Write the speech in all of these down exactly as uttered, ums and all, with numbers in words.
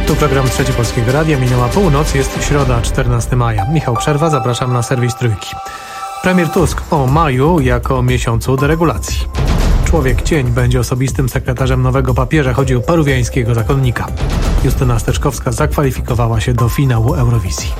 Tu program Trzeci Polskiego Radia. Minęła północ, jest środa, czternastego maja. Michał Przerwa, zapraszam na serwis Trójki. Premier Tusk o maju jako miesiącu deregulacji. Człowiek cień będzie osobistym sekretarzem nowego papieża. Chodzi o peruwiańskiego zakonnika. Justyna Steczkowska zakwalifikowała się do finału Eurowizji.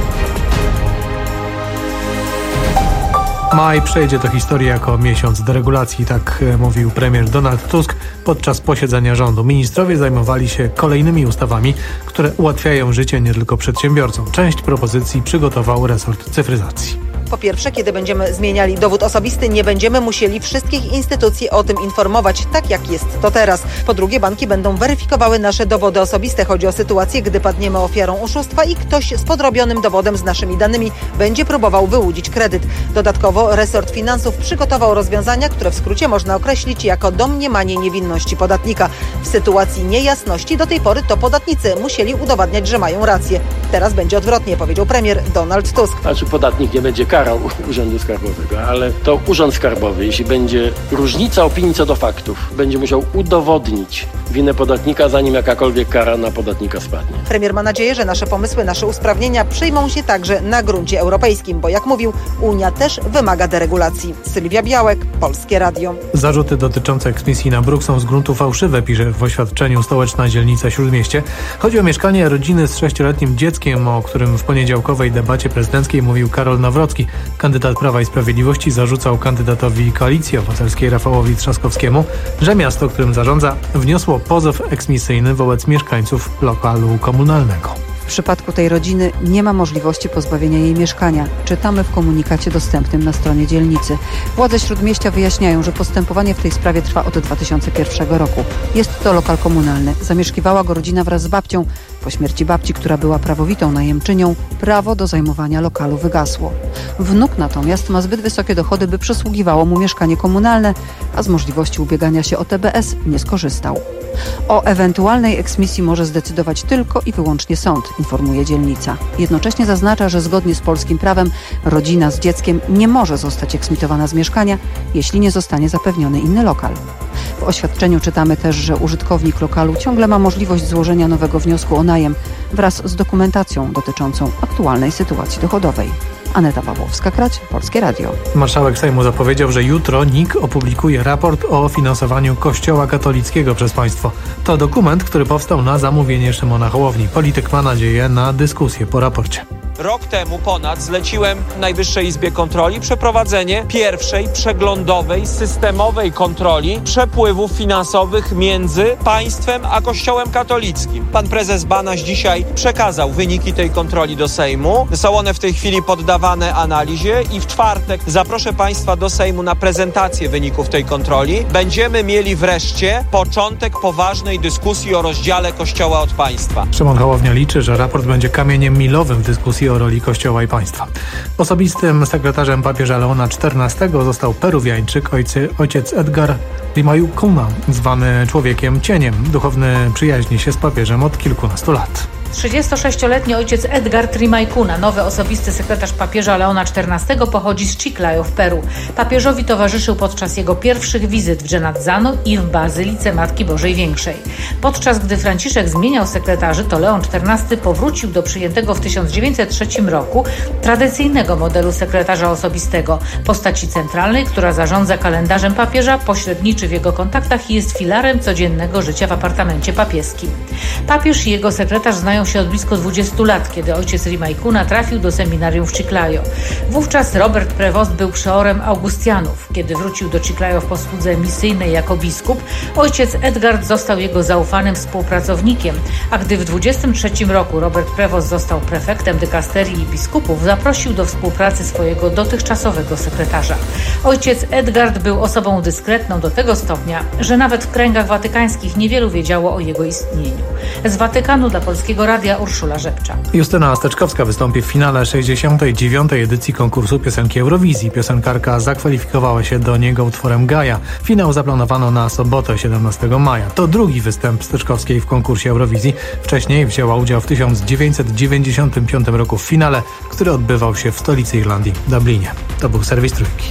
Maj przejdzie do historii jako miesiąc deregulacji, tak mówił premier Donald Tusk podczas posiedzenia rządu. Ministrowie zajmowali się kolejnymi ustawami, które ułatwiają życie nie tylko przedsiębiorcom. Część propozycji przygotował resort cyfryzacji. Po pierwsze, kiedy będziemy zmieniali dowód osobisty, nie będziemy musieli wszystkich instytucji o tym informować, tak jak jest to teraz. Po drugie, banki będą weryfikowały nasze dowody osobiste. Chodzi o sytuację, gdy padniemy ofiarą oszustwa i ktoś z podrobionym dowodem z naszymi danymi będzie próbował wyłudzić kredyt. Dodatkowo resort finansów przygotował rozwiązania, które w skrócie można określić jako domniemanie niewinności podatnika. W sytuacji niejasności do tej pory to podatnicy musieli udowadniać, że mają rację. Teraz będzie odwrotnie, powiedział premier Donald Tusk. Znaczy podatnik nie będzie karał Urzędu Skarbowego, ale to Urząd Skarbowy, jeśli będzie różnica opinii co do faktów, będzie musiał udowodnić winę podatnika, zanim jakakolwiek kara na podatnika spadnie. Premier ma nadzieję, że nasze pomysły, nasze usprawnienia przyjmą się także na gruncie europejskim, bo jak mówił, Unia też wymaga deregulacji. Sylwia Białek, Polskie Radio. Zarzuty dotyczące eksmisji na bruk są z gruntu fałszywe, pisze w oświadczeniu Stołeczna Dzielnica Śródmieście. Chodzi o mieszkanie rodziny z sześcioletnim dzieckiem, o którym w poniedziałkowej debacie prezydenckiej mówił Karol Nawrocki. Kandydat Prawa i Sprawiedliwości zarzucał kandydatowi Koalicji Obywatelskiej Rafałowi Trzaskowskiemu, że miasto, którym zarządza, wniosło pozew eksmisyjny wobec mieszkańców lokalu komunalnego. W przypadku tej rodziny nie ma możliwości pozbawienia jej mieszkania. Czytamy w komunikacie dostępnym na stronie dzielnicy. Władze Śródmieścia wyjaśniają, że postępowanie w tej sprawie trwa od dwa tysiące pierwszego roku. Jest to lokal komunalny. Zamieszkiwała go rodzina wraz z babcią. Po śmierci babci, która była prawowitą najemczynią, prawo do zajmowania lokalu wygasło. Wnuk natomiast ma zbyt wysokie dochody, by przysługiwało mu mieszkanie komunalne, a z możliwości ubiegania się o T B S nie skorzystał. O ewentualnej eksmisji może zdecydować tylko i wyłącznie sąd, informuje dzielnica. Jednocześnie zaznacza, że zgodnie z polskim prawem rodzina z dzieckiem nie może zostać eksmitowana z mieszkania, jeśli nie zostanie zapewniony inny lokal. W oświadczeniu czytamy też, że użytkownik lokalu ciągle ma możliwość złożenia nowego wniosku o najem wraz z dokumentacją dotyczącą aktualnej sytuacji dochodowej. Aneta Pawłowska-Krać, Polskie Radio. Marszałek Sejmu zapowiedział, że jutro N I K opublikuje raport o finansowaniu Kościoła katolickiego przez państwo. To dokument, który powstał na zamówienie Szymona Hołowni. Polityk ma nadzieję na dyskusję po raporcie. Rok temu ponad zleciłem Najwyższej Izbie Kontroli przeprowadzenie pierwszej przeglądowej, systemowej kontroli przepływów finansowych między państwem a Kościołem katolickim. Pan prezes Banaś dzisiaj przekazał wyniki tej kontroli do Sejmu. Są one w tej chwili poddawane analizie i w czwartek zaproszę państwa do Sejmu na prezentację wyników tej kontroli. Będziemy mieli wreszcie początek poważnej dyskusji o rozdziale Kościoła od państwa. Szymon Hołownia liczy, że raport będzie kamieniem milowym w dyskusji o roli Kościoła i państwa. Osobistym sekretarzem papieża Leona czternastego został peruwiańczyk ojcy, ojciec Edgar Rimaycuna, zwany człowiekiem cieniem. Duchowny przyjaźni się z papieżem od kilkunastu lat. trzydziestosześcioletni ojciec Edgar Rimaycuna, nowy osobisty sekretarz papieża Leona czternastego, pochodzi z Chiclayo w Peru. Papieżowi towarzyszył podczas jego pierwszych wizyt w Genazzano i w Bazylice Matki Bożej Większej. Podczas gdy Franciszek zmieniał sekretarzy, to Leon czternasty powrócił do przyjętego w tysiąc dziewięćset trzecim roku tradycyjnego modelu sekretarza osobistego, postaci centralnej, która zarządza kalendarzem papieża, pośredniczy w jego kontaktach i jest filarem codziennego życia w apartamencie papieskim. Papież i jego sekretarz znają się od blisko dwudziestu lat, kiedy ojciec Rimaycuna trafił do seminarium w Chiclayo. Wówczas Robert Prevost był przeorem Augustianów. Kiedy wrócił do Chiclayo w posłudze misyjnej jako biskup, ojciec Edgard został jego zaufanym współpracownikiem, a gdy w dwudziestym trzecim roku Robert Prevost został prefektem dykasterii i biskupów, zaprosił do współpracy swojego dotychczasowego sekretarza. Ojciec Edgard był osobą dyskretną do tego stopnia, że nawet w kręgach watykańskich niewielu wiedziało o jego istnieniu. Z Watykanu dla Polskiego Radia Urszula Rzepcza. Justyna Steczkowska wystąpi w finale sześćdziesiątej dziewiątej edycji konkursu piosenki Eurowizji. Piosenkarka zakwalifikowała się do niego utworem Gaja. Finał zaplanowano na sobotę siedemnastego maja. To drugi występ Steczkowskiej w konkursie Eurowizji. Wcześniej wzięła udział w tysiąc dziewięćset dziewięćdziesiątym piątym roku w finale, który odbywał się w stolicy Irlandii, Dublinie. To był serwis Trójki.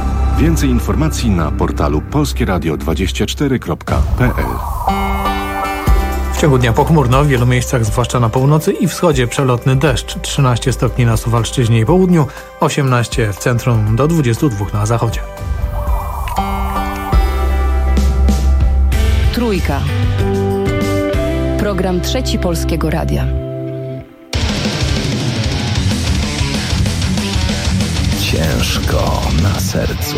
Więcej informacji na portalu polskieradio dwadzieścia cztery kropka p l. W ciągu dnia pochmurno, w wielu miejscach, zwłaszcza na północy i wschodzie, przelotny deszcz. trzynaście stopni na Suwalszczyźnie i południu, osiemnaście w centrum, do dwudziestu dwóch na zachodzie. Trójka. Program Trzeci Polskiego Radia. Ciężko na sercu.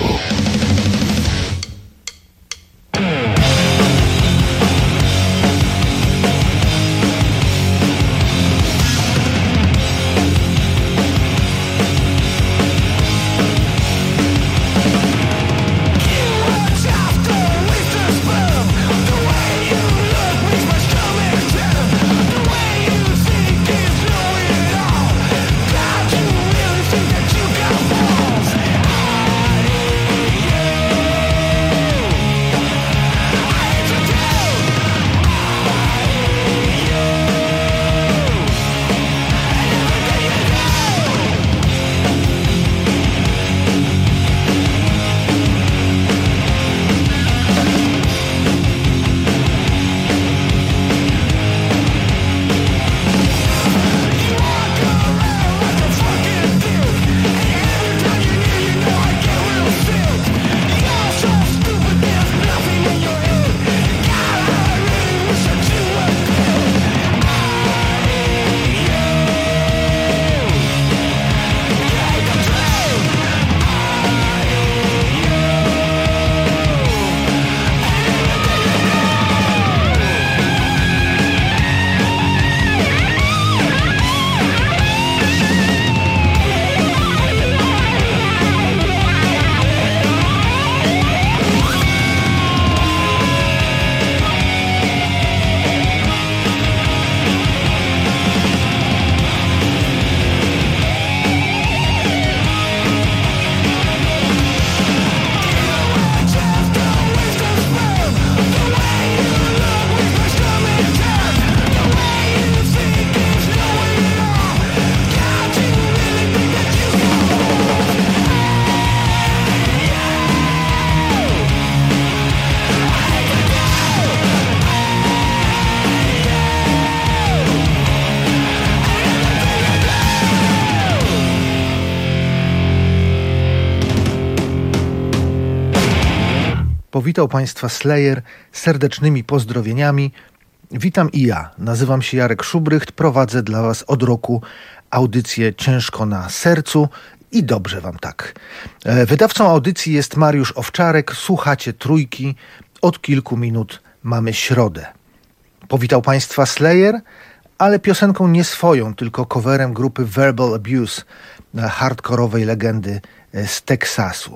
Powitał Państwa Slayer serdecznymi pozdrowieniami. Witam i ja. Nazywam się Jarek Szubrycht. Prowadzę dla Was od roku audycję Ciężko na sercu i dobrze Wam tak. Wydawcą audycji jest Mariusz Owczarek. Słuchacie Trójki. Od kilku minut mamy środę. Powitał Państwa Slayer, ale piosenką nie swoją, tylko coverem grupy Verbal Abuse, hardkorowej legendy z Teksasu.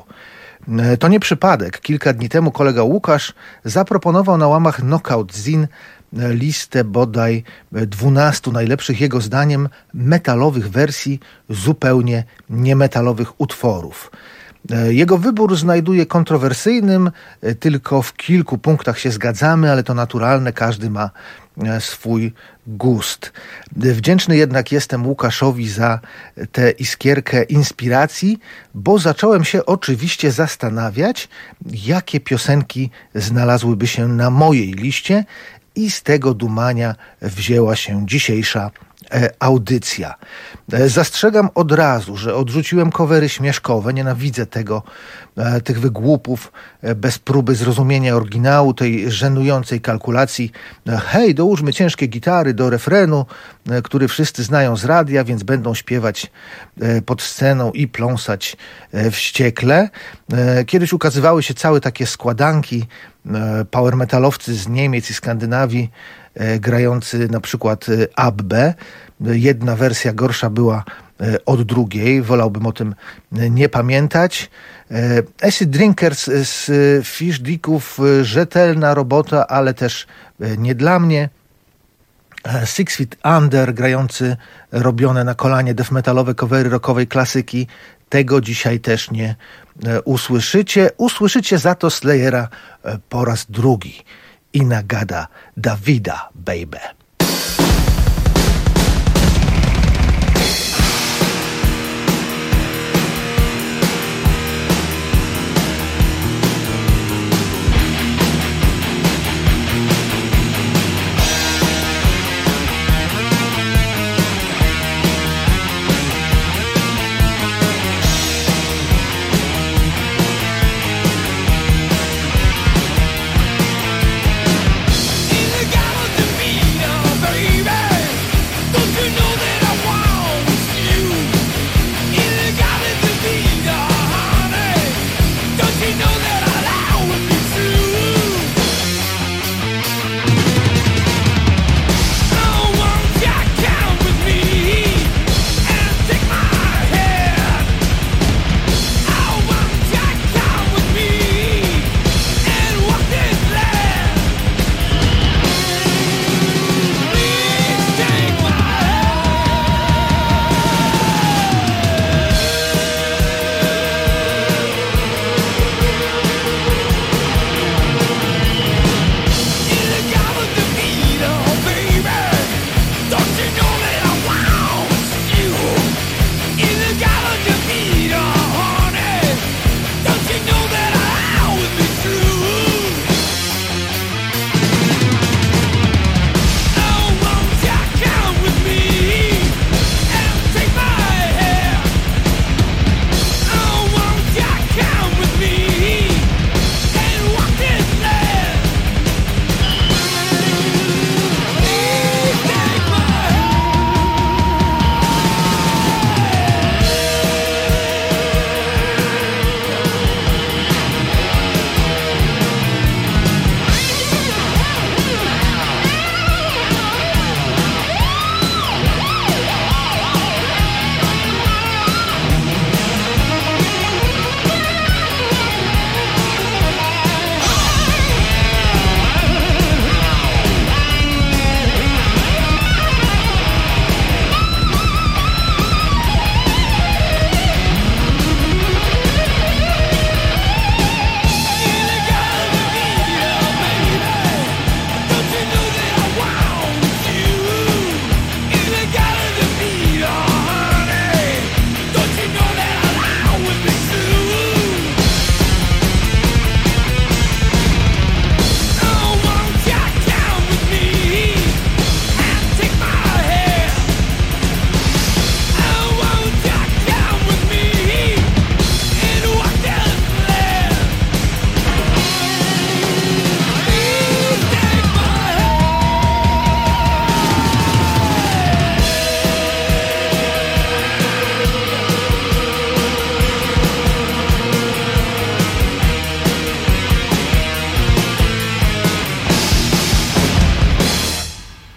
To nie przypadek. Kilka dni temu kolega Łukasz zaproponował na łamach Knockout Zine listę bodaj dwunastu najlepszych jego zdaniem metalowych wersji zupełnie niemetalowych utworów. Jego wybór znajduje kontrowersyjnym, tylko w kilku punktach się zgadzamy, ale to naturalne, każdy ma swój gust. Wdzięczny jednak jestem Łukaszowi za tę iskierkę inspiracji, bo zacząłem się oczywiście zastanawiać, jakie piosenki znalazłyby się na mojej liście i z tego dumania wzięła się dzisiejsza audycja. Zastrzegam od razu, że odrzuciłem covery śmieszkowe, nienawidzę tego, tych wygłupów bez próby zrozumienia oryginału, tej żenującej kalkulacji. Hej, dołóżmy ciężkie gitary do refrenu, który wszyscy znają z radia, więc będą śpiewać pod sceną i pląsać wściekle. Kiedyś ukazywały się całe takie składanki, power metalowcy z Niemiec i Skandynawii, grający na przykład Abbę. Jedna wersja gorsza była od drugiej, wolałbym o tym nie pamiętać. Acid Drinkers z Fish Dicków, rzetelna robota, ale też nie dla mnie. Six Feet Under, grający robione na kolanie death metalowe covery rockowej klasyki. Tego dzisiaj też nie usłyszycie. Usłyszycie za to Slayera po raz drugi. Inagada Davida, baby.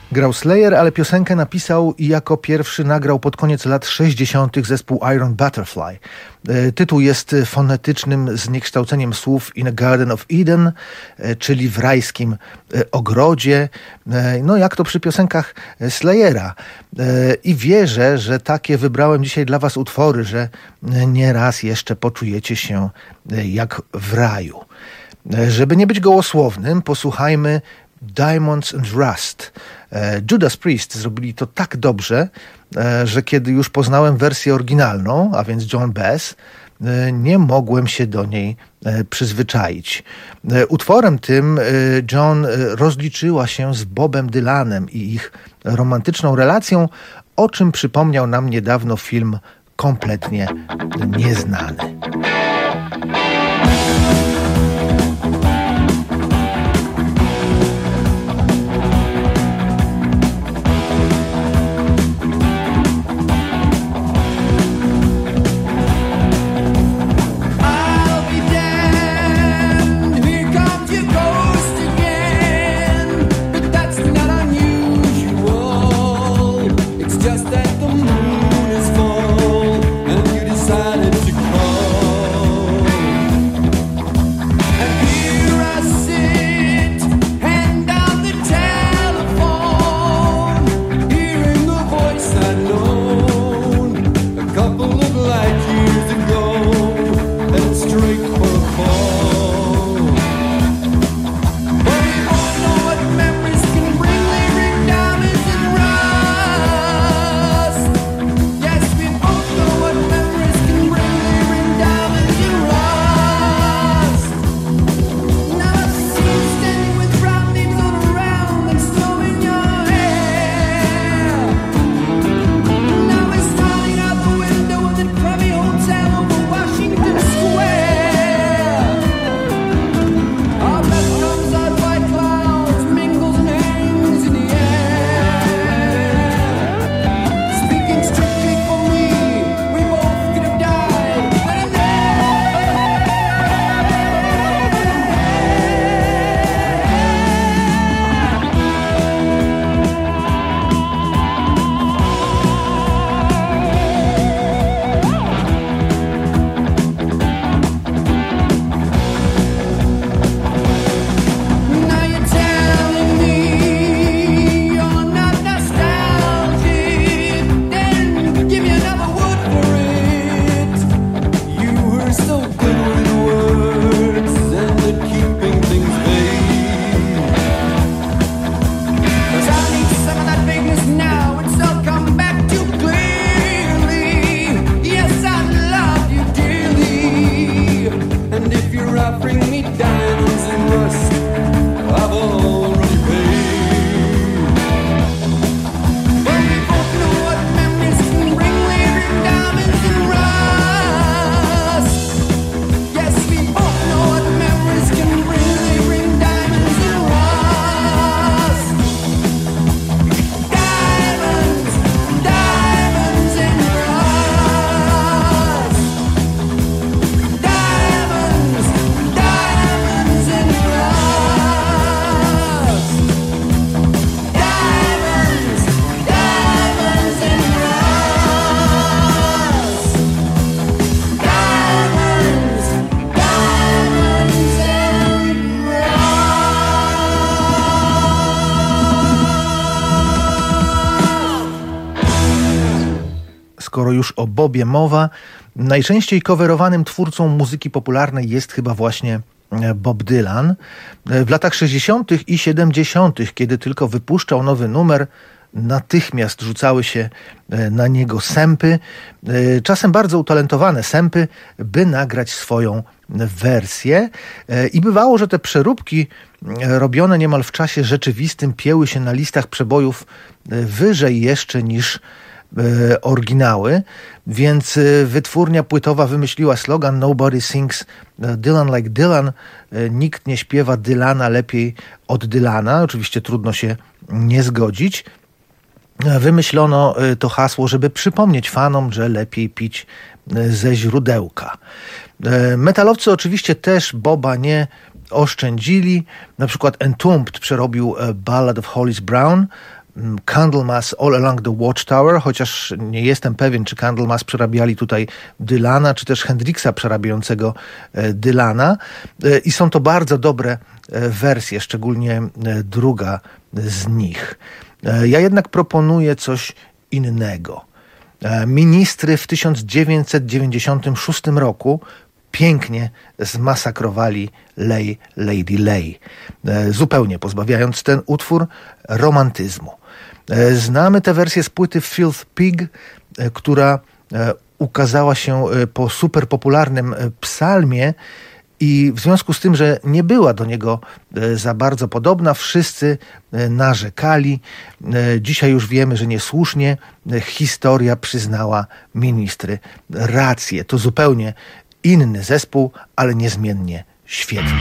Grał Slayer, ale piosenkę napisał i jako pierwszy nagrał pod koniec lat sześćdziesiątych zespół Iron Butterfly. Tytuł jest fonetycznym zniekształceniem słów In a Garden of Eden, czyli w rajskim ogrodzie. No jak to przy piosenkach Slayera. I wierzę, że takie wybrałem dzisiaj dla was utwory, że nieraz jeszcze poczujecie się jak w raju. Żeby nie być gołosłownym, posłuchajmy Diamonds and Rust. Judas Priest zrobili to tak dobrze, że kiedy już poznałem wersję oryginalną, a więc John Bass, nie mogłem się do niej przyzwyczaić. Utworem tym John rozliczyła się z Bobem Dylanem i ich romantyczną relacją, o czym przypomniał nam niedawno film Kompletnie Nieznany. Skoro już o Bobie mowa, najczęściej coverowanym twórcą muzyki popularnej jest chyba właśnie Bob Dylan. W latach sześćdziesiątych i siedemdziesiątych, kiedy tylko wypuszczał nowy numer, natychmiast rzucały się na niego sępy, czasem bardzo utalentowane sępy, by nagrać swoją wersję. I bywało, że te przeróbki robione niemal w czasie rzeczywistym pieły się na listach przebojów wyżej jeszcze niż oryginały, więc wytwórnia płytowa wymyśliła slogan Nobody sings Dylan like Dylan. Nikt nie śpiewa Dylana lepiej od Dylana. Oczywiście trudno się nie zgodzić. Wymyślono to hasło, żeby przypomnieć fanom, że lepiej pić ze źródełka. Metalowcy oczywiście też Boba nie oszczędzili. Na przykład Entombed przerobił Ballad of Hollis Brown. Candlemas All Along the Watchtower, chociaż nie jestem pewien, czy Candlemas przerabiali tutaj Dylana, czy też Hendrixa przerabiającego Dylana. I są to bardzo dobre wersje, szczególnie druga z nich. Ja jednak proponuję coś innego. Ministry w tysiąc dziewięćset dziewięćdziesiątym szóstym roku pięknie zmasakrowali Lay Lady Lay, zupełnie pozbawiając ten utwór romantyzmu. Znamy tę wersję z płyty Filth Pig, która ukazała się po superpopularnym psalmie i w związku z tym, że nie była do niego za bardzo podobna, wszyscy narzekali. Dzisiaj już wiemy, że niesłusznie. Historia przyznała ministry rację. To zupełnie inny zespół, ale niezmiennie świetny.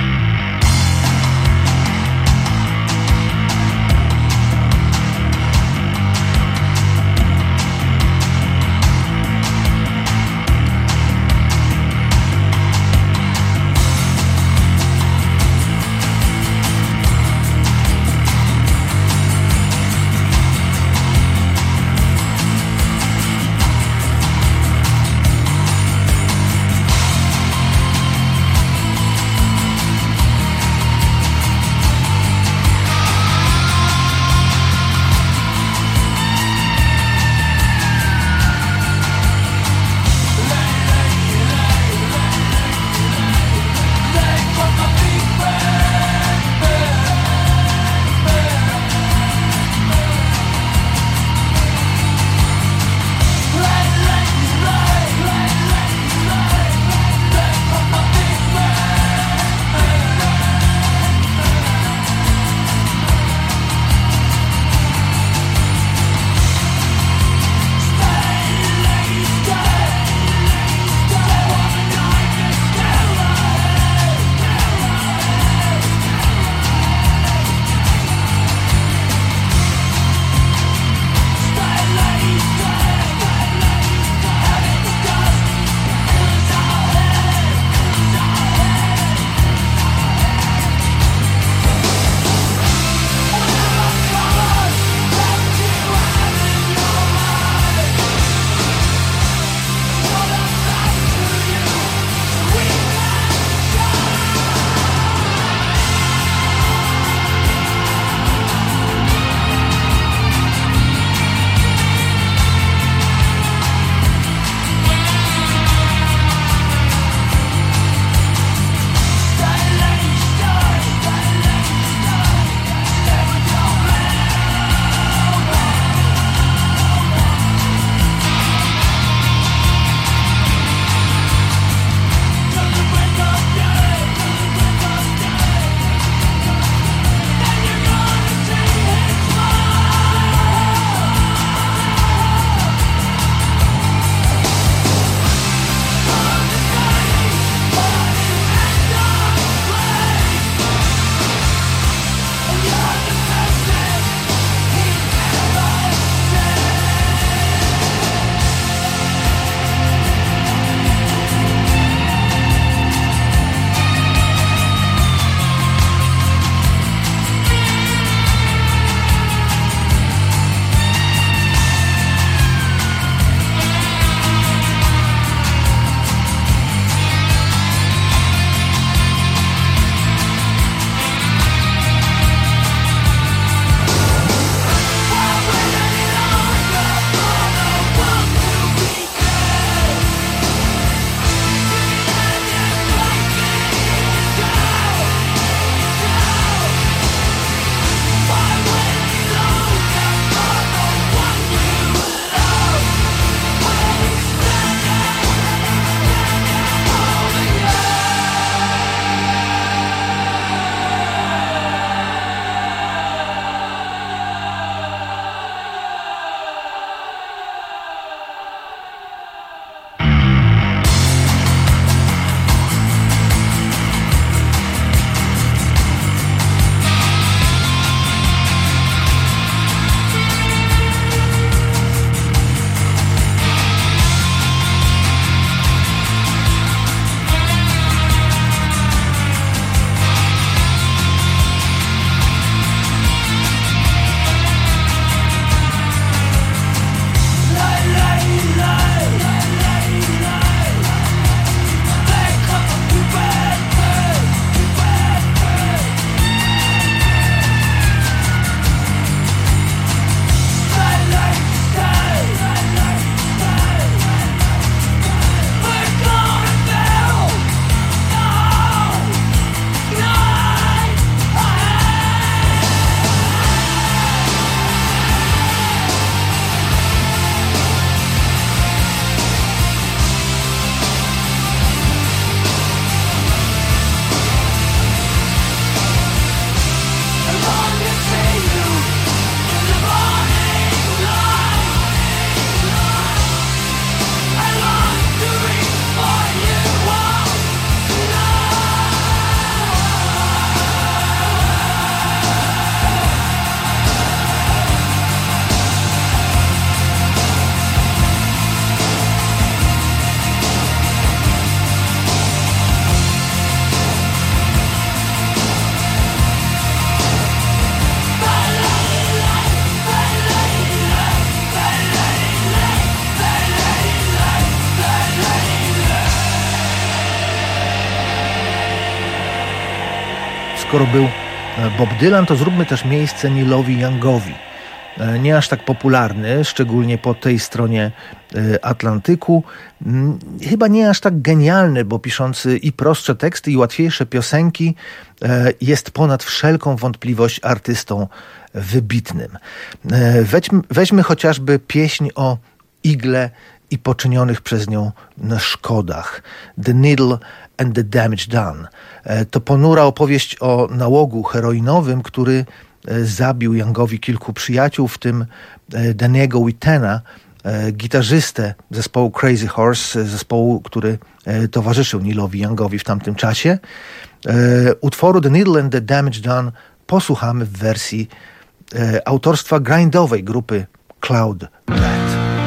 skoro był Bob Dylan, to zróbmy też miejsce Neelowi Youngowi. Nie aż tak popularny, szczególnie po tej stronie Atlantyku. Chyba nie aż tak genialny, bo piszący i prostsze teksty, i łatwiejsze piosenki, jest ponad wszelką wątpliwość artystą wybitnym. Weźmy, weźmy chociażby pieśń o igle i poczynionych przez nią szkodach. The Needle and the Damage Done. To ponura opowieść o nałogu heroinowym, który zabił Youngowi kilku przyjaciół, w tym Daniego Whittena, gitarzystę zespołu Crazy Horse, zespołu, który towarzyszył Neelowi Youngowi w tamtym czasie. Utworu The Needle and the Damage Done posłuchamy w wersji autorstwa grindowej grupy Cloud Red.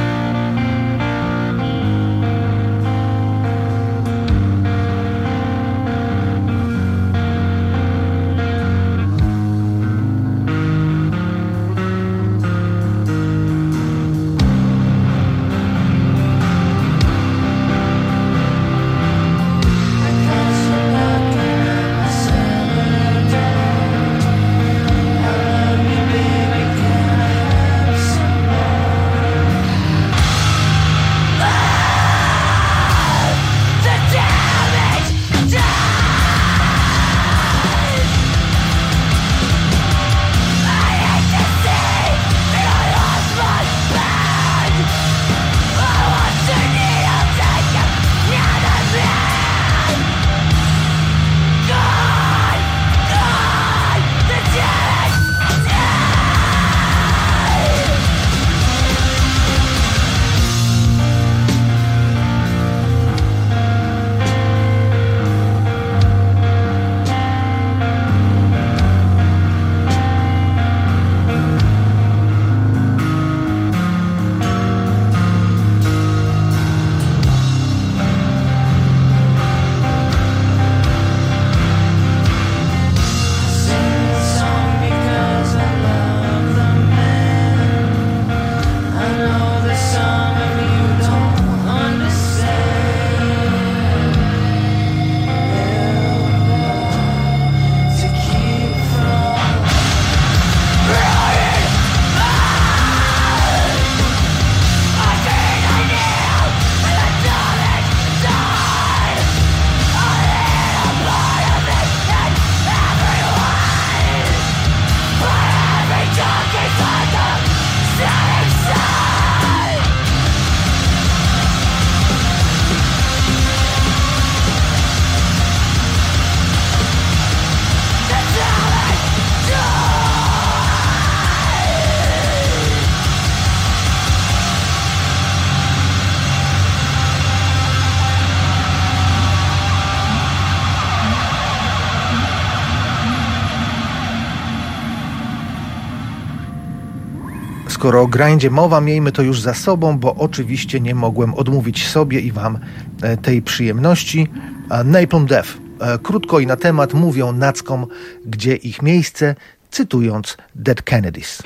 Skoro o grindzie mowa, miejmy to już za sobą, bo oczywiście nie mogłem odmówić sobie i wam tej przyjemności. Napalm Death. Krótko i na temat mówią nackom, gdzie ich miejsce, cytując Dead Kennedys.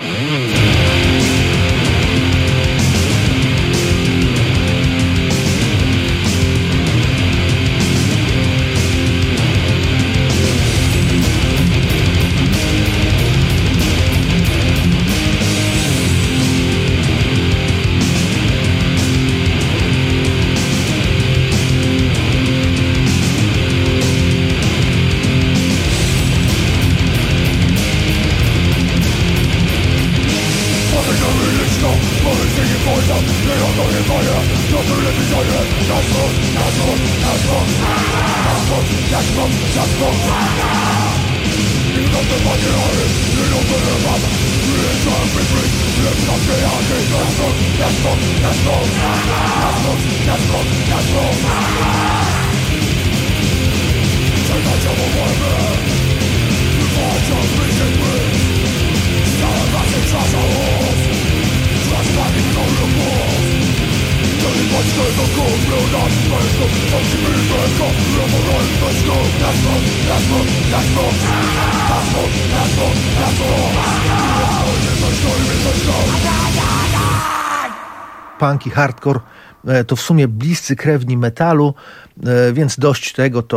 Punk i hardcore to w sumie bliscy krewni metalu, więc dość tego, to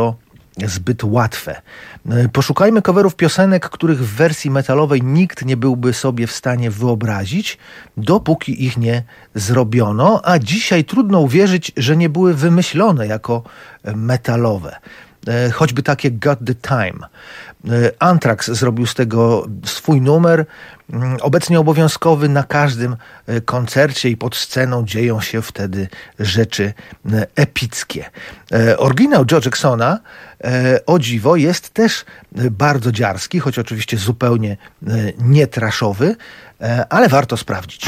zbyt łatwe. Poszukajmy coverów piosenek, których w wersji metalowej nikt nie byłby sobie w stanie wyobrazić, dopóki ich nie zrobiono, a dzisiaj trudno uwierzyć, że nie były wymyślone jako metalowe. Choćby takie Got the Time. Anthrax zrobił z tego swój numer, obecnie obowiązkowy na każdym koncercie i pod sceną dzieją się wtedy rzeczy epickie. Oryginał Joe Jacksona, o dziwo, jest też bardzo dziarski, choć oczywiście zupełnie nie trashowy, ale warto sprawdzić.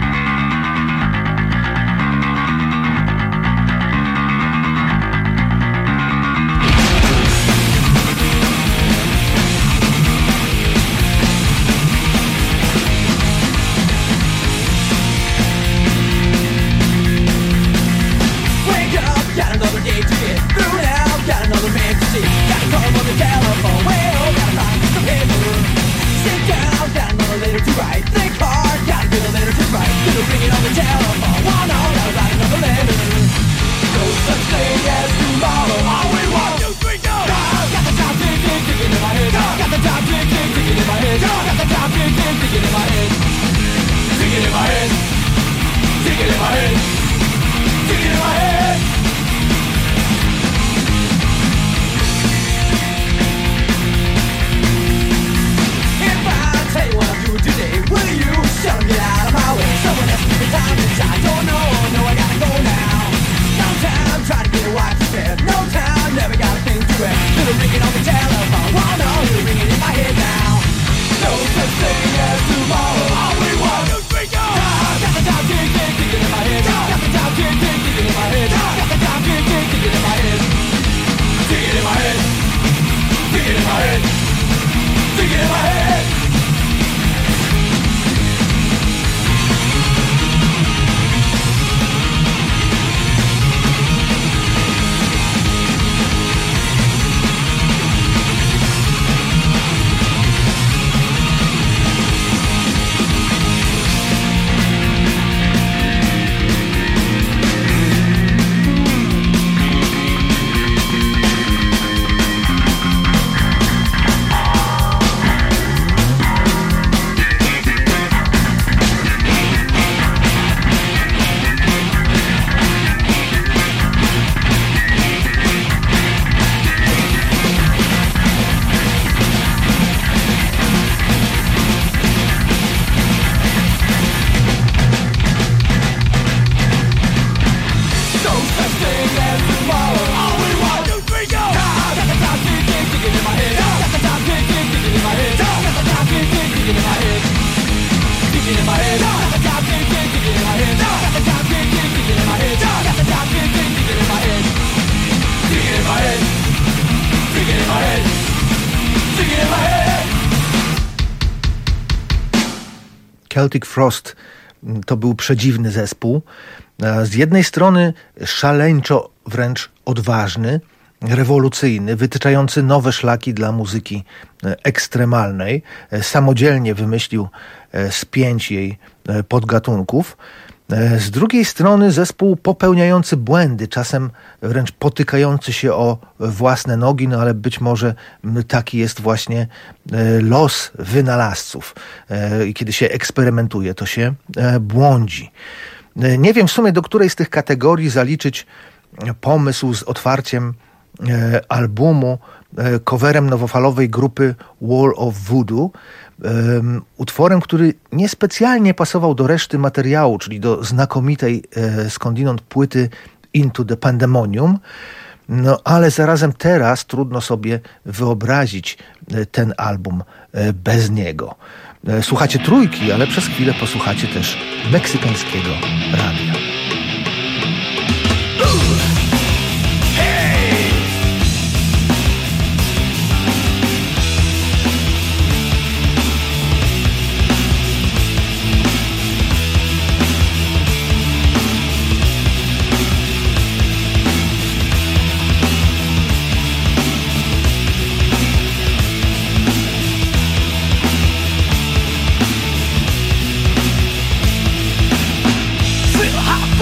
Celtic Frost to był przedziwny zespół. Z jednej strony szaleńczo wręcz odważny, rewolucyjny, wytyczający nowe szlaki dla muzyki ekstremalnej. Samodzielnie wymyślił z pięć jej podgatunków. Z drugiej strony zespół popełniający błędy, czasem wręcz potykający się o własne nogi, no ale być może taki jest właśnie los wynalazców. I kiedy się eksperymentuje, to się błądzi. Nie wiem w sumie, do której z tych kategorii zaliczyć pomysł z otwarciem albumu coverem nowofalowej grupy Wall of Voodoo, Um, utworem, który niespecjalnie pasował do reszty materiału, czyli do znakomitej e, skądinąd płyty Into the Pandemonium, no ale zarazem teraz trudno sobie wyobrazić e, ten album e, bez niego. E, słuchacie trójki, ale przez chwilę posłuchacie też meksykańskiego radia. Feel hot.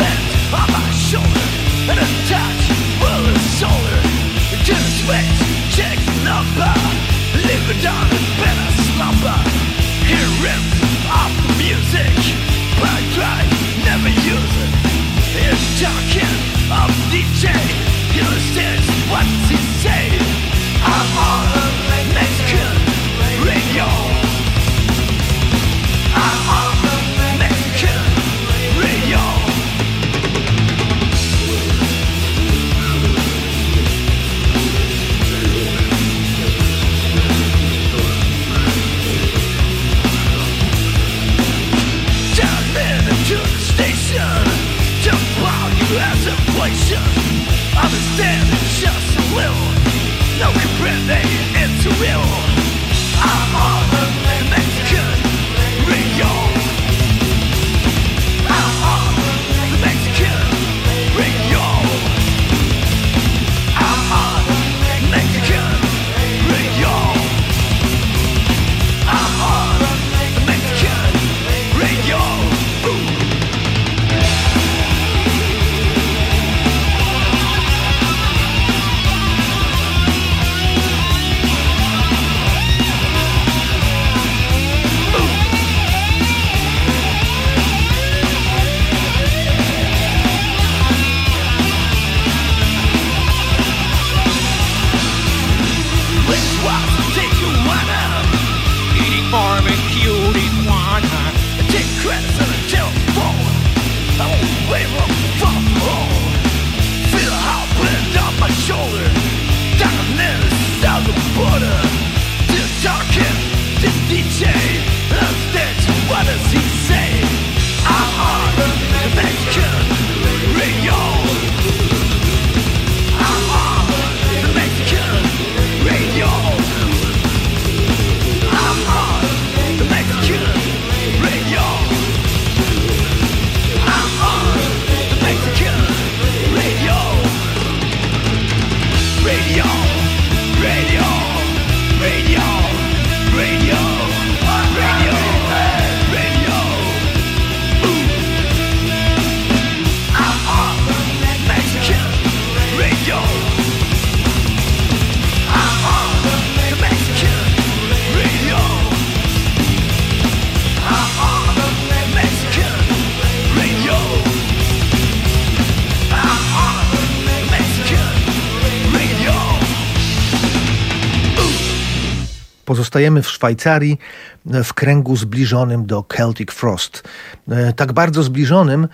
Pozostajemy w Szwajcarii w kręgu zbliżonym do Celtic Frost. Tak bardzo zbliżonym,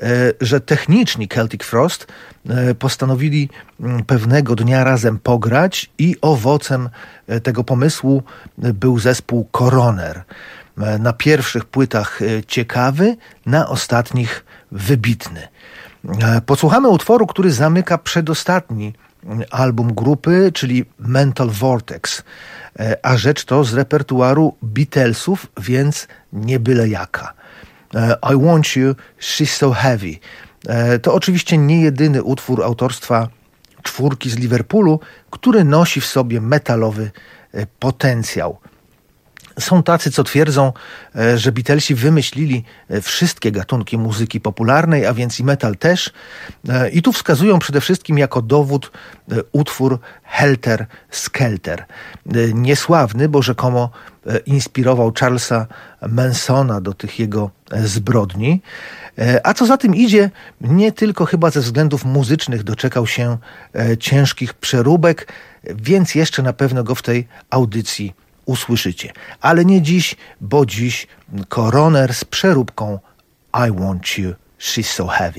że techniczni Celtic Frost postanowili pewnego dnia razem pograć i owocem tego pomysłu był zespół Coroner. Na pierwszych płytach ciekawy, na ostatnich wybitny. Posłuchamy utworu, który zamyka przedostatni album grupy, czyli Mental Vortex, a rzecz to z repertuaru Beatlesów, więc nie byle jaka. I Want You, She's So Heavy. To oczywiście nie jedyny utwór autorstwa czwórki z Liverpoolu, który nosi w sobie metalowy potencjał. Są tacy, co twierdzą, że Beatlesi wymyślili wszystkie gatunki muzyki popularnej, a więc i metal też. I tu wskazują przede wszystkim jako dowód utwór Helter Skelter. Niesławny, bo rzekomo inspirował Charlesa Mansona do tych jego zbrodni. A co za tym idzie, nie tylko chyba ze względów muzycznych doczekał się ciężkich przeróbek, więc jeszcze na pewno go w tej audycji usłyszycie. Ale nie dziś, bo dziś Coroner z przeróbką I Want You, She's So Heavy.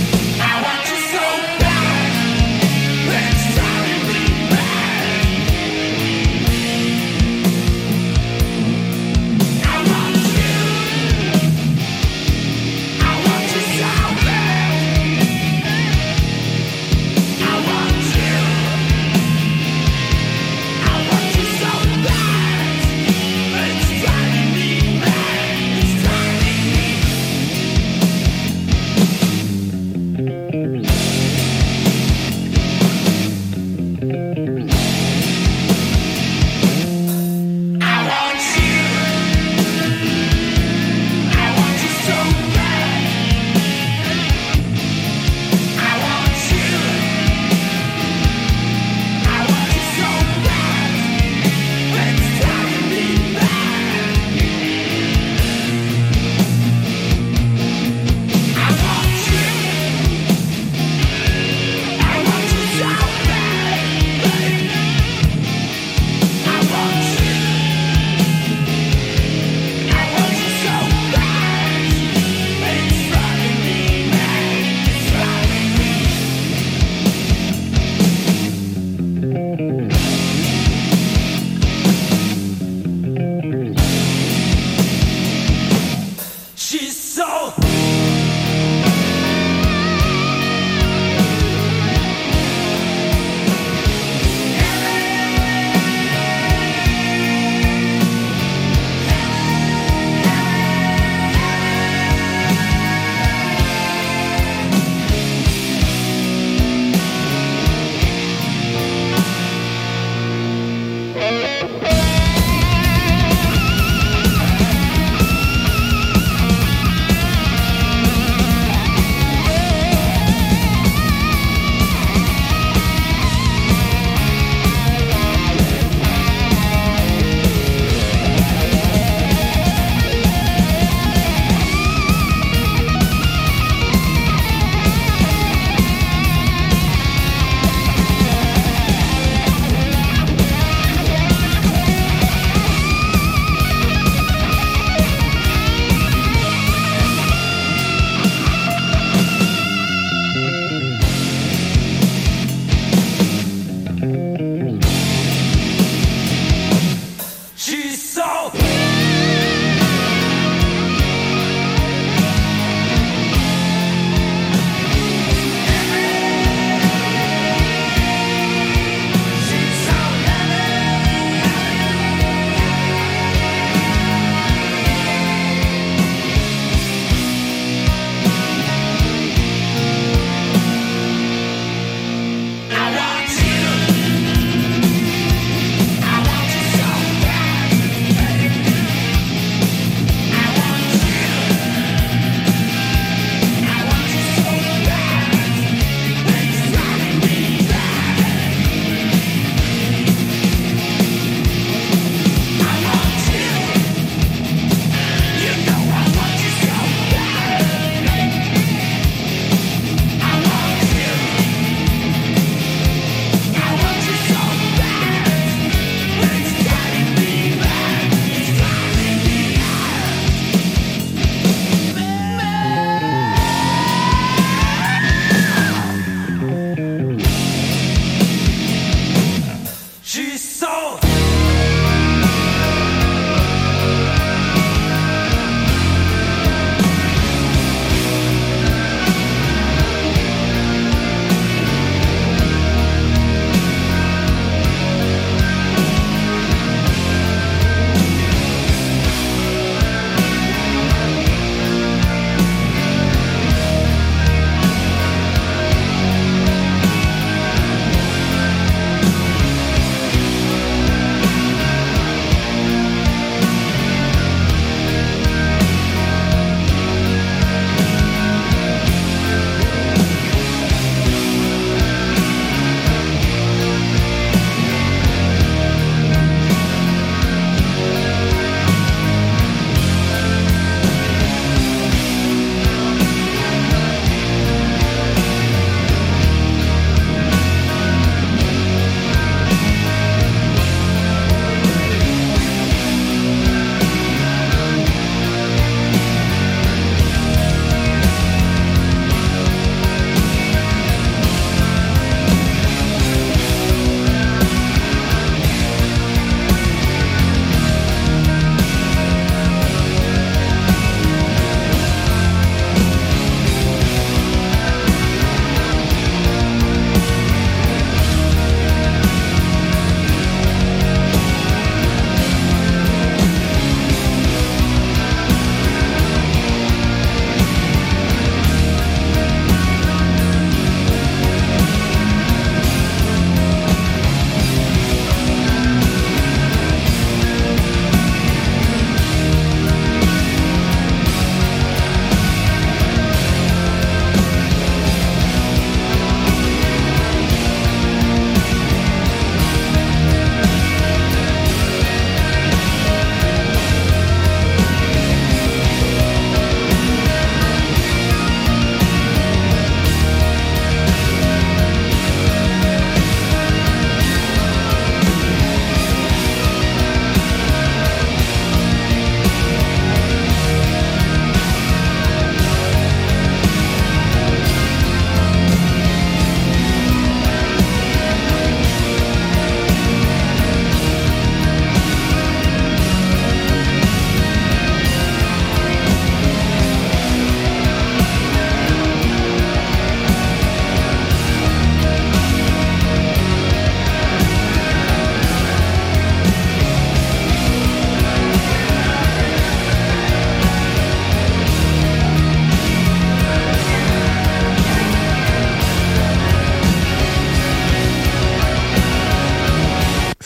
I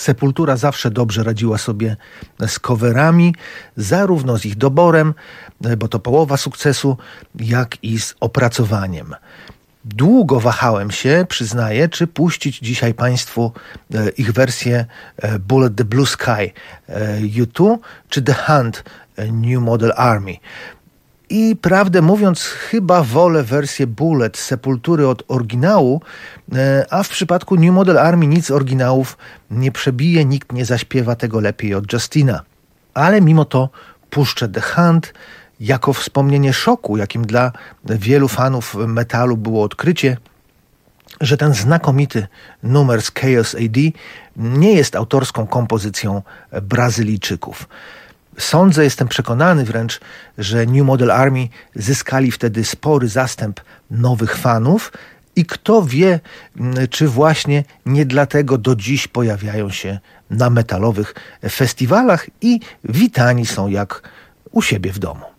Sepultura zawsze dobrze radziła sobie z coverami, zarówno z ich doborem, bo to połowa sukcesu, jak i z opracowaniem. Długo wahałem się, przyznaję, czy puścić dzisiaj Państwu ich wersję Bullet the Blue Sky U dwa czy The Hunt New Model Army. I prawdę mówiąc, chyba wolę wersję Bullet Sepultury od oryginału, a w przypadku New Model Army nic oryginałów nie przebije, nikt nie zaśpiewa tego lepiej od Justina. Ale mimo to puszczę The Hunt jako wspomnienie szoku, jakim dla wielu fanów metalu było odkrycie, że ten znakomity numer z Chaos A D nie jest autorską kompozycją Brazylijczyków. Sądzę, jestem przekonany wręcz, że New Model Army zyskali wtedy spory zastęp nowych fanów i kto wie, czy właśnie nie dlatego do dziś pojawiają się na metalowych festiwalach i witani są jak u siebie w domu.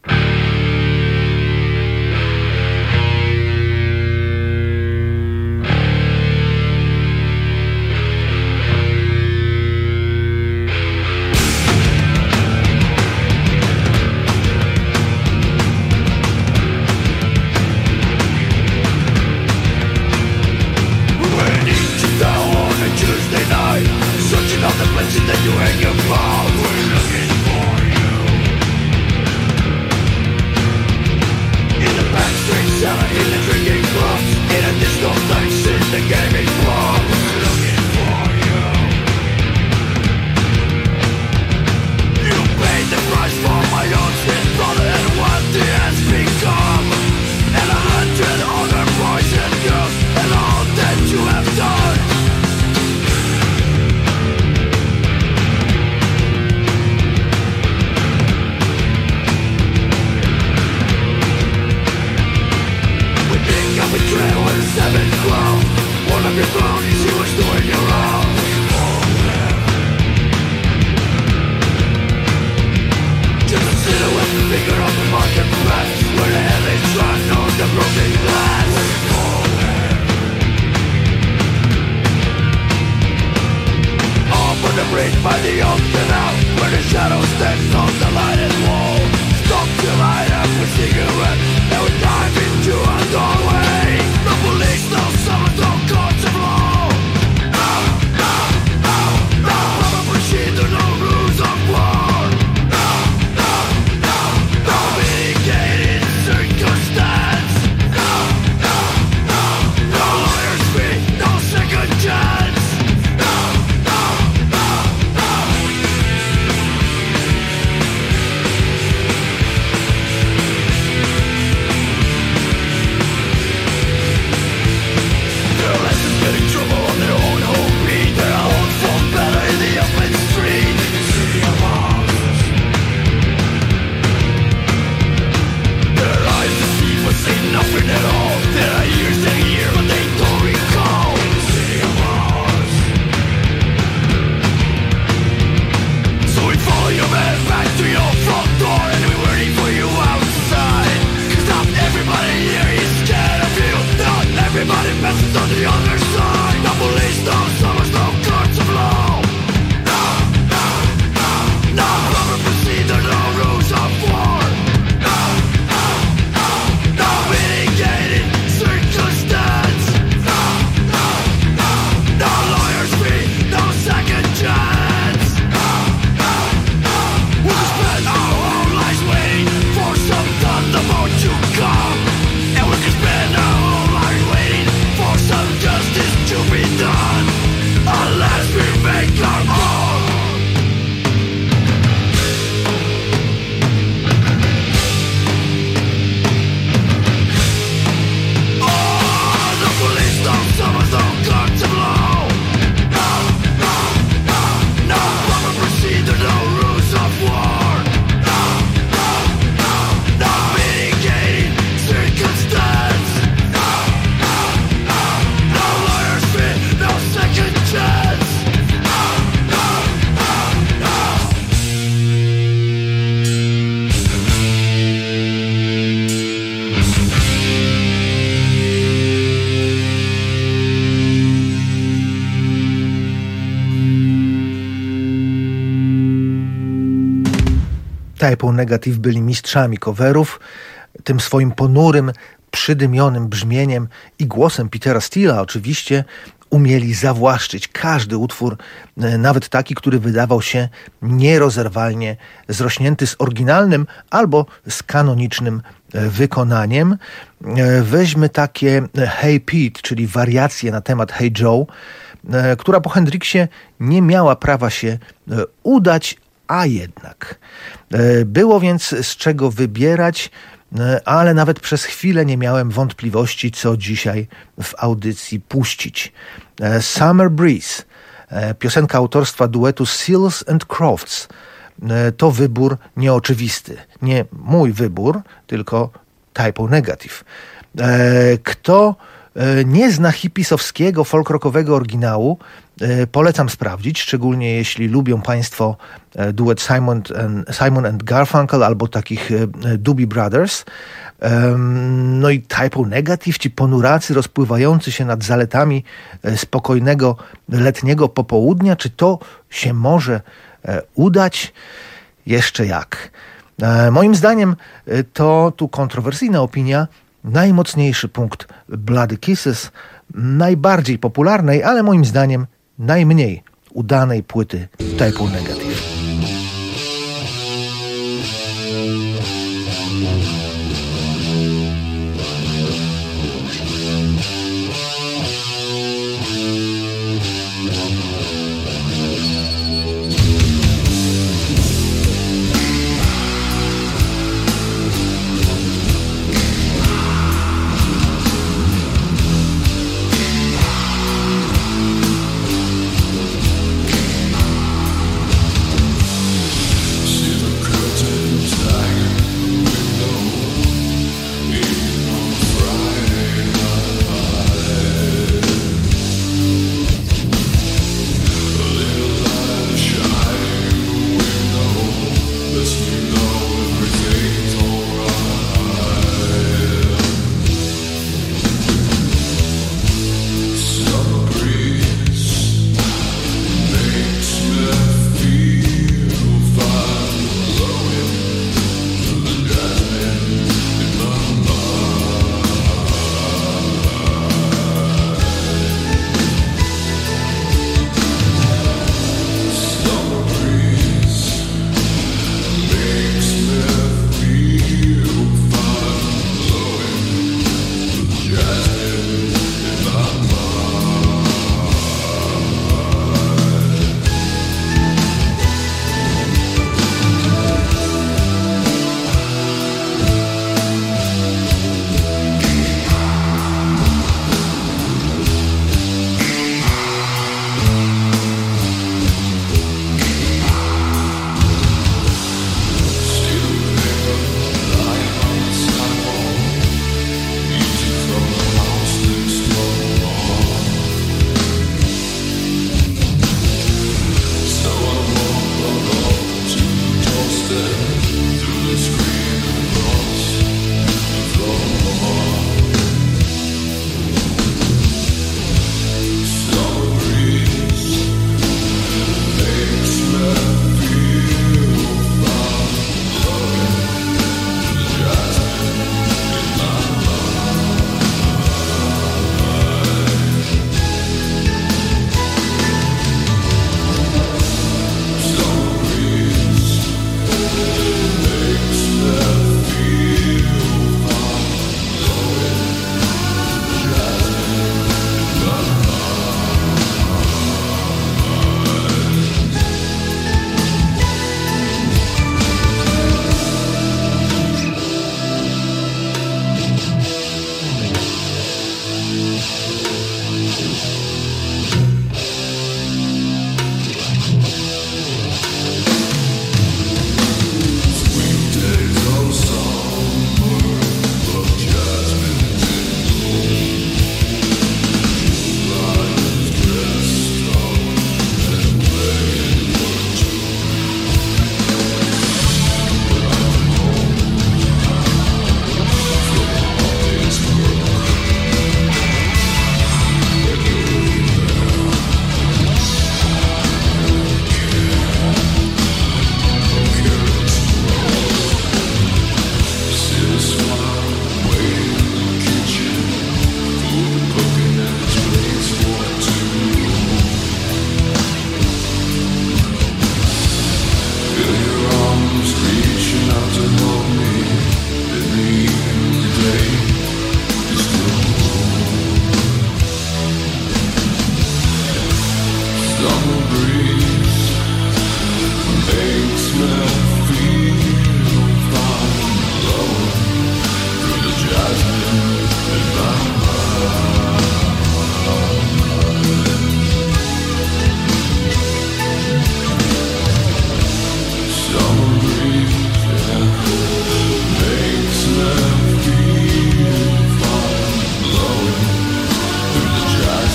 Type O Negative byli mistrzami coverów. Tym swoim ponurym, przydymionym brzmieniem i głosem Petera Steela oczywiście umieli zawłaszczyć każdy utwór, nawet taki, który wydawał się nierozerwalnie zrośnięty z oryginalnym albo z kanonicznym wykonaniem. Weźmy takie Hey Pete, czyli wariację na temat Hey Joe, która po Hendrixie nie miała prawa się udać, a jednak. Było więc z czego wybierać, ale nawet przez chwilę nie miałem wątpliwości, co dzisiaj w audycji puścić. Summer Breeze, piosenka autorstwa duetu Seals and Crofts, to wybór nieoczywisty. Nie mój wybór, tylko Type O Negative. Kto nie zna hipisowskiego, folk-rockowego oryginału, polecam sprawdzić, szczególnie jeśli lubią Państwo duet Simon and, Simon and Garfunkel albo takich Doobie Brothers. No i Type O Negative, ci ponuracy rozpływający się nad zaletami spokojnego letniego popołudnia. Czy to się może udać? Jeszcze jak. Moim zdaniem to tu kontrowersyjna opinia, najmocniejszy punkt Bloody Kisses, najbardziej popularnej, ale moim zdaniem najmniej udanej płyty Type O Negative.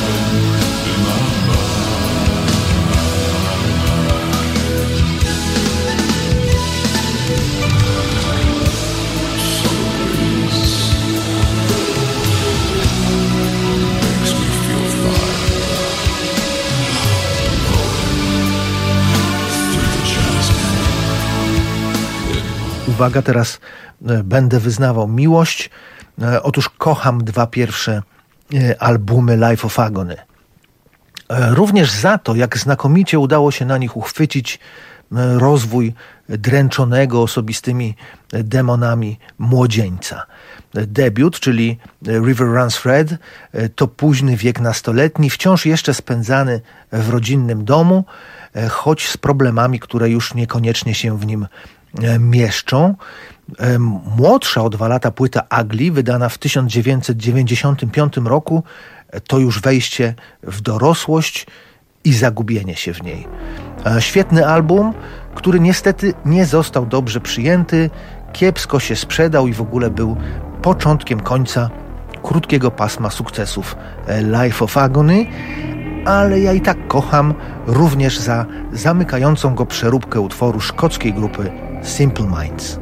Uwaga, teraz będę wyznawał miłość. Otóż kocham dwa pierwsze albumy Life of Agony. Również za to, jak znakomicie udało się na nich uchwycić rozwój dręczonego osobistymi demonami młodzieńca. Debiut, czyli River Runs Red, to późny wiek nastoletni, wciąż jeszcze spędzany w rodzinnym domu, choć z problemami, które już niekoniecznie się w nim mieszczą. Młodsza o dwa lata płyta Ugly, wydana w tysiąc dziewięćset dziewięćdziesiątym piątym roku, to już wejście w dorosłość i zagubienie się w niej. Świetny album, który niestety nie został dobrze przyjęty, kiepsko się sprzedał i w ogóle był początkiem końca krótkiego pasma sukcesów Life of Agony, ale ja i tak kocham również za zamykającą go przeróbkę utworu szkockiej grupy Simple Minds.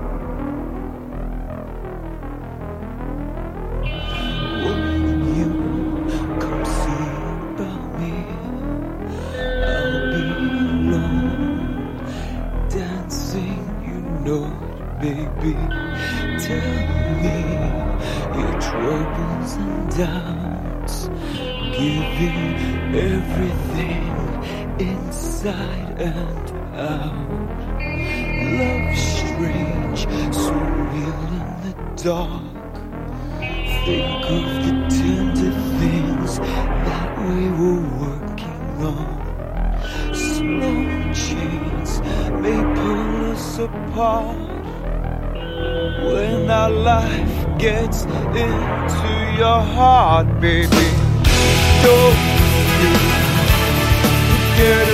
Giving everything inside and out. Love strange, so real in the dark. Think of the tender things that we were working on. Slow chains may pull us apart. When our life gets into your heart, baby, don't you forget